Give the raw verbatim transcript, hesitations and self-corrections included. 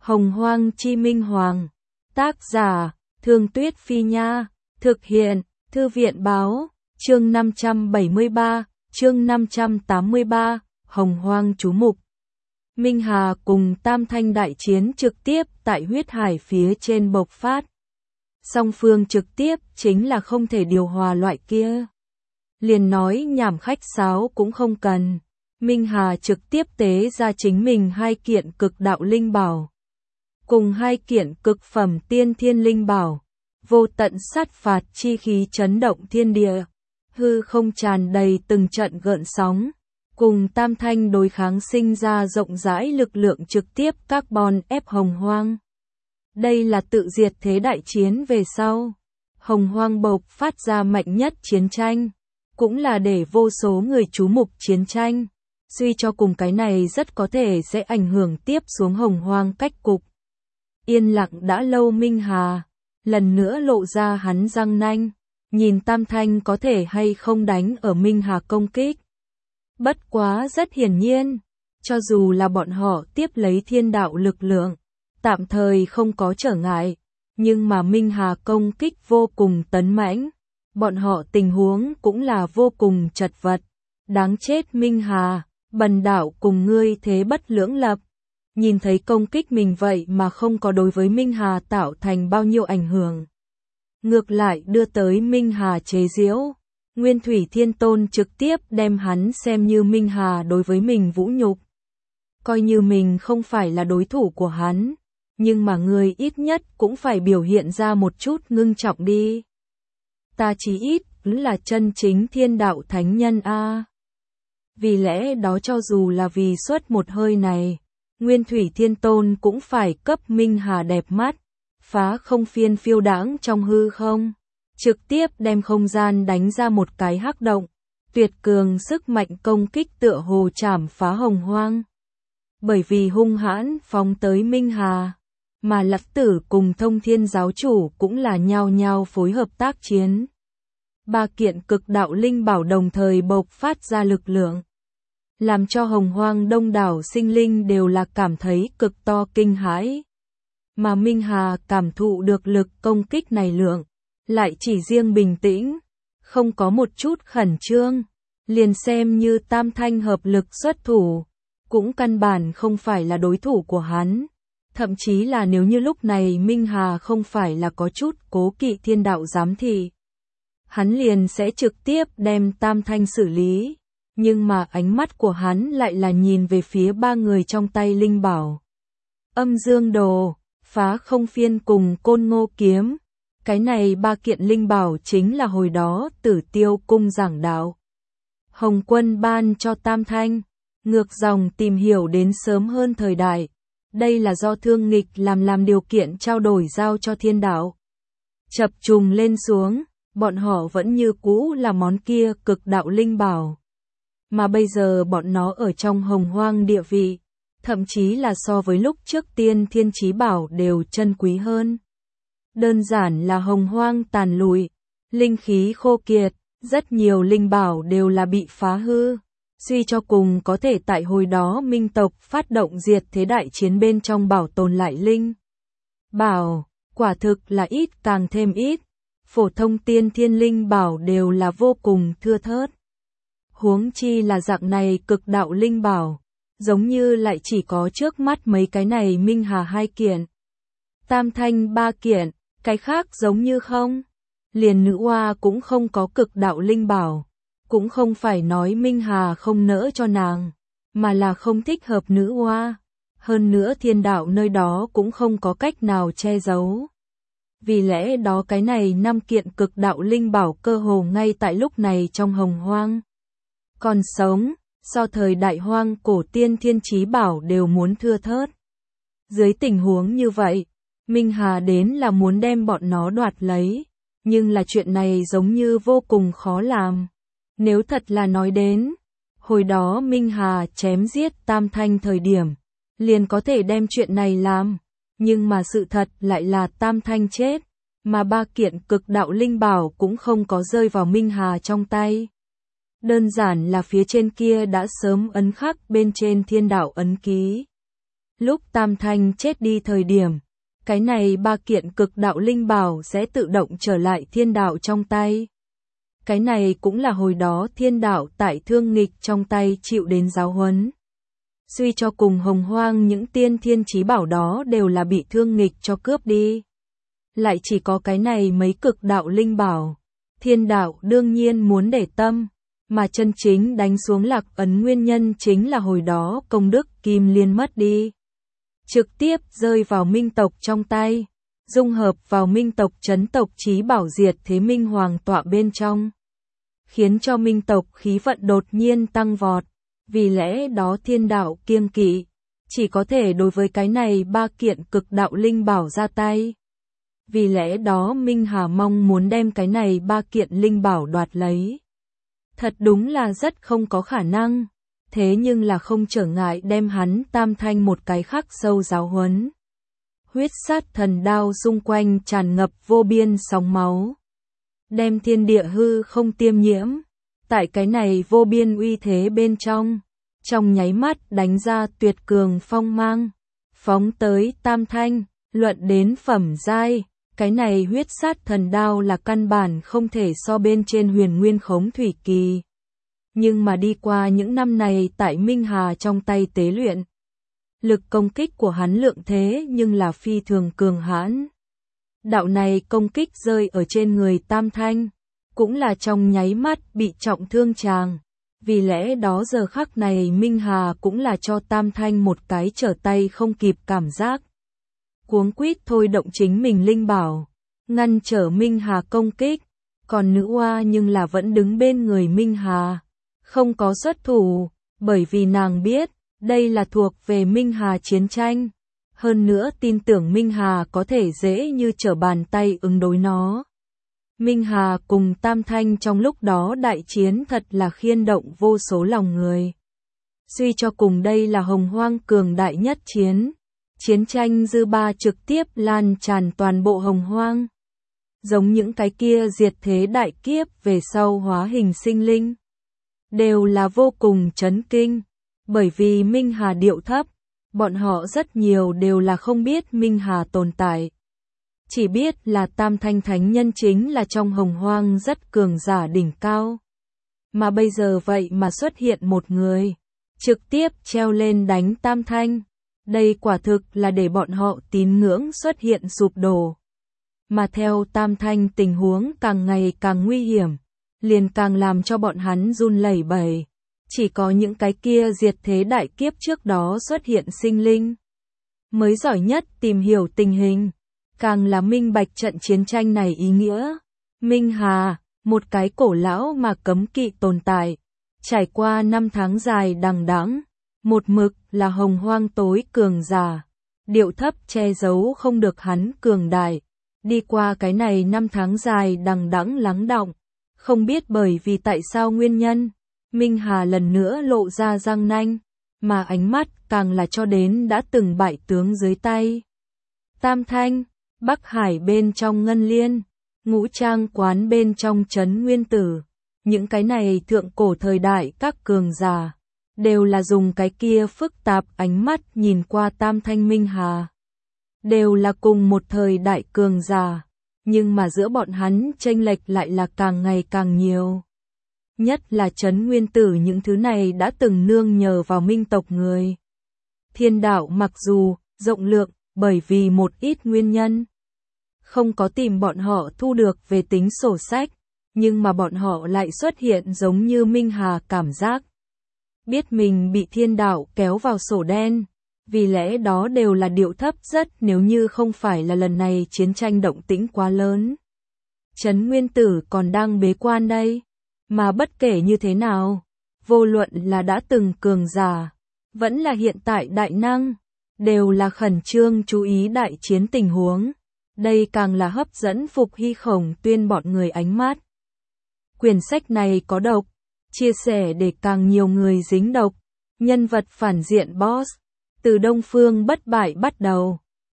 Hồng Hoang Chi Minh Hoàng. Tác giả, Thương Tuyết Phi Nha. Thực hiện, Thư viện Báo. Chương năm trăm bảy mươi ba, chương năm trăm tám mươi ba, Hồng Hoang chú mục. Minh Hà cùng Tam Thanh đại chiến trực tiếp tại huyết hải phía trên bộc phát. Song phương trực tiếp chính là không thể điều hòa loại kia. Liền nói nhảm khách sáo cũng không cần. Minh Hà trực tiếp tế ra chính mình hai kiện cực đạo linh bảo. Cùng hai kiện cực phẩm tiên thiên linh bảo. Vô tận sát phạt chi khí chấn động thiên địa. Hư không tràn đầy từng trận gợn sóng. Cùng Tam Thanh đối kháng sinh ra rộng rãi lực lượng trực tiếp carbon ép Hồng Hoang. Đây là tự diệt thế đại chiến về sau. Hồng Hoang bộc phát ra mạnh nhất chiến tranh. Cũng là để vô số người chú mục chiến tranh. Suy cho cùng cái này rất có thể sẽ ảnh hưởng tiếp xuống Hồng Hoang cách cục. Yên lặng đã lâu Minh Hà. Lần nữa lộ ra hắn răng nanh. Nhìn Tam Thanh có thể hay không đánh ở Minh Hà công kích. Bất quá rất hiển nhiên. Cho dù là bọn họ tiếp lấy thiên đạo lực lượng. Tạm thời không có trở ngại. Nhưng mà Minh Hà công kích vô cùng tấn mãnh. Bọn họ tình huống cũng là vô cùng chật vật. Đáng chết Minh Hà, bần đạo cùng ngươi thế bất lưỡng lập. Nhìn thấy công kích mình vậy mà không có đối với Minh Hà tạo thành bao nhiêu ảnh hưởng. Ngược lại đưa tới Minh Hà chế giễu. Nguyên Thủy Thiên Tôn trực tiếp đem hắn xem như Minh Hà đối với mình vũ nhục. Coi như mình không phải là đối thủ của hắn. Nhưng mà người ít nhất cũng phải biểu hiện ra một chút ngưng trọng đi. Ta chí ít là chân chính thiên đạo thánh nhân a. Vì lẽ đó cho dù là vì suốt một hơi này, Nguyên Thủy Thiên Tôn cũng phải cấp Minh Hà đẹp mắt, phá không phiên phiêu đãng trong hư không, trực tiếp đem không gian đánh ra một cái hắc động, tuyệt cường sức mạnh công kích tựa hồ chảm phá Hồng Hoang. Bởi vì hung hãn phóng tới Minh Hà, mà Lạc Tử cùng Thông Thiên giáo chủ cũng là nhao nhao phối hợp tác chiến. Ba kiện cực đạo linh bảo đồng thời bộc phát ra lực lượng, làm cho Hồng Hoang đông đảo sinh linh đều là cảm thấy cực to kinh hãi. Mà Minh Hà cảm thụ được lực công kích này lượng, lại chỉ riêng bình tĩnh, không có một chút khẩn trương, liền xem như Tam Thanh hợp lực xuất thủ, cũng căn bản không phải là đối thủ của hắn. Thậm chí là nếu như lúc này Minh Hà không phải là có chút cố kỵ thiên đạo giám thị, hắn liền sẽ trực tiếp đem Tam Thanh xử lý. Nhưng mà ánh mắt của hắn lại là nhìn về phía ba người trong tay linh bảo. Âm Dương Đồ, Phá Không Phiên cùng Côn Ngô Kiếm. Cái này ba kiện linh bảo chính là hồi đó Tử Tiêu cung giảng đạo. Hồng Quân ban cho Tam Thanh, ngược dòng tìm hiểu đến sớm hơn thời đại. Đây là do thương nghịch làm làm điều kiện trao đổi giao cho thiên đạo. Chập trùng lên xuống, bọn họ vẫn như cũ là món kia cực đạo linh bảo. Mà bây giờ bọn nó ở trong Hồng Hoang địa vị, thậm chí là so với lúc trước tiên thiên chí bảo đều chân quý hơn. Đơn giản là Hồng Hoang tàn lụi, linh khí khô kiệt, rất nhiều linh bảo đều là bị phá hư. Suy cho cùng có thể tại hồi đó Minh tộc phát động diệt thế đại chiến bên trong bảo tồn lại linh bảo, quả thực là ít càng thêm ít. Phổ thông tiên thiên linh bảo đều là vô cùng thưa thớt. Huống chi là dạng này cực đạo linh bảo, giống như lại chỉ có trước mắt mấy cái này Minh Hà hai kiện, Tam Thanh ba kiện, cái khác giống như không. Liền nữ oa cũng không có cực đạo linh bảo, cũng không phải nói Minh Hà không nỡ cho nàng, mà là không thích hợp nữ oa. Hơn nữa thiên đạo nơi đó cũng không có cách nào che giấu. Vì lẽ đó cái này năm kiện cực đạo linh bảo cơ hồ ngay tại lúc này trong Hồng Hoang còn sống, so thời đại hoang cổ tiên thiên chí bảo đều muốn thưa thớt. Dưới tình huống như vậy, Minh Hà đến là muốn đem bọn nó đoạt lấy, nhưng là chuyện này giống như vô cùng khó làm. Nếu thật là nói đến, hồi đó Minh Hà chém giết Tam Thanh thời điểm, liền có thể đem chuyện này làm, nhưng mà sự thật lại là Tam Thanh chết, mà ba kiện cực đạo linh bảo cũng không có rơi vào Minh Hà trong tay. Đơn giản là phía trên kia đã sớm ấn khắc bên trên thiên đạo ấn ký. Lúc Tam Thanh chết đi thời điểm, cái này ba kiện cực đạo linh bảo sẽ tự động trở lại thiên đạo trong tay. Cái này cũng là hồi đó thiên đạo tại Thương Nghịch trong tay chịu đến giáo huấn. Suy cho cùng hồng hoang những tiên thiên chí bảo đó đều là bị Thương Nghịch cho cướp đi. Lại chỉ có cái này mấy cực đạo linh bảo. Thiên đạo đương nhiên muốn để tâm, mà chân chính đánh xuống Lạc Ấn nguyên nhân chính là hồi đó công đức Kim Liên mất đi. Trực tiếp rơi vào Minh tộc trong tay, dung hợp vào Minh tộc chấn tộc chí bảo diệt thế Minh Hoàng tọa bên trong. Khiến cho Minh tộc khí vận đột nhiên tăng vọt, vì lẽ đó thiên đạo kiêng kỵ, chỉ có thể đối với cái này ba kiện cực đạo linh bảo ra tay. Vì lẽ đó Minh Hà mong muốn đem cái này ba kiện linh bảo đoạt lấy. Thật đúng là rất không có khả năng, thế nhưng là không trở ngại đem hắn Tam Thanh một cái khắc sâu giáo huấn. Huyết sát thần đao xung quanh tràn ngập vô biên sóng máu, đem thiên địa hư không tiêm nhiễm, tại cái này vô biên uy thế bên trong, trong nháy mắt đánh ra tuyệt cường phong mang, phóng tới Tam Thanh, luận đến phẩm giai. Cái này huyết sát thần đao là căn bản không thể so bên trên huyền nguyên khống thủy kỳ. Nhưng mà đi qua những năm này tại Minh Hà trong tay tế luyện, lực công kích của hắn lượng thế nhưng là phi thường cường hãn. Đạo này công kích rơi ở trên người Tam Thanh, cũng là trong nháy mắt bị trọng thương tràng. Vì lẽ đó giờ khắc này Minh Hà cũng là cho Tam Thanh một cái trở tay không kịp cảm giác. Cuống quýt thôi động chính mình linh bảo, ngăn trở Minh Hà công kích, còn nữ oa nhưng là vẫn đứng bên người Minh Hà, không có xuất thủ, bởi vì nàng biết, đây là thuộc về Minh Hà chiến tranh, hơn nữa tin tưởng Minh Hà có thể dễ như trở bàn tay ứng đối nó. Minh Hà cùng Tam Thanh trong lúc đó đại chiến thật là khiên động vô số lòng người. Suy cho cùng đây là hồng hoang cường đại nhất chiến. Chiến tranh dư ba trực tiếp lan tràn toàn bộ hồng hoang. Giống những cái kia diệt thế đại kiếp về sau hóa hình sinh linh. Đều là vô cùng chấn kinh. Bởi vì Minh Hà điệu thấp, bọn họ rất nhiều đều là không biết Minh Hà tồn tại. Chỉ biết là Tam Thanh Thánh Nhân chính là trong hồng hoang rất cường giả đỉnh cao. Mà bây giờ vậy mà xuất hiện một người, trực tiếp treo lên đánh Tam Thanh. Đây quả thực là để bọn họ tín ngưỡng xuất hiện sụp đổ. Mà theo Tam Thanh tình huống càng ngày càng nguy hiểm, liền càng làm cho bọn hắn run lẩy bẩy. Chỉ có những cái kia diệt thế đại kiếp trước đó xuất hiện sinh linh mới giỏi nhất tìm hiểu tình hình, càng là minh bạch trận chiến tranh này ý nghĩa. Minh Hà, một cái cổ lão mà cấm kỵ tồn tại, trải qua năm tháng dài đằng đẵng, một mực là hồng hoang tối cường giả, điệu thấp che giấu không được hắn cường đại. Đi qua cái này năm tháng dài đằng đẵng lắng đọng, không biết bởi vì tại sao nguyên nhân, Minh Hà lần nữa lộ ra răng nanh, mà ánh mắt càng là cho đến đã từng bại tướng dưới tay. Tam Thanh, Bắc Hải bên trong Ngân Liên, Ngũ Trang quán bên trong Trấn Nguyên Tử, những cái này thượng cổ thời đại các cường giả, đều là dùng cái kia phức tạp ánh mắt nhìn qua Tam Thanh Minh Hà. Đều là cùng một thời đại cường giả, nhưng mà giữa bọn hắn chênh lệch lại là càng ngày càng nhiều. Nhất là Trấn Nguyên Tử những thứ này đã từng nương nhờ vào minh tộc người. Thiên đạo mặc dù rộng lượng bởi vì một ít nguyên nhân, không có tìm bọn họ thu được về tính sổ sách, nhưng mà bọn họ lại xuất hiện giống như Minh Hà cảm giác. Biết mình bị thiên đạo kéo vào sổ đen, vì lẽ đó đều là điệu thấp rất nếu như không phải là lần này chiến tranh động tĩnh quá lớn. Trấn Nguyên Tử còn đang bế quan đây, mà bất kể như thế nào, vô luận là đã từng cường giả, vẫn là hiện tại đại năng, đều là khẩn trương chú ý đại chiến tình huống. Đây càng là hấp dẫn Phục Hy Khổng Tuyên bọn người ánh mắt. Quyển sách này có độc, chia sẻ để càng nhiều người dính độc. Nhân vật phản diện boss, từ Đông Phương bất bại bắt đầu,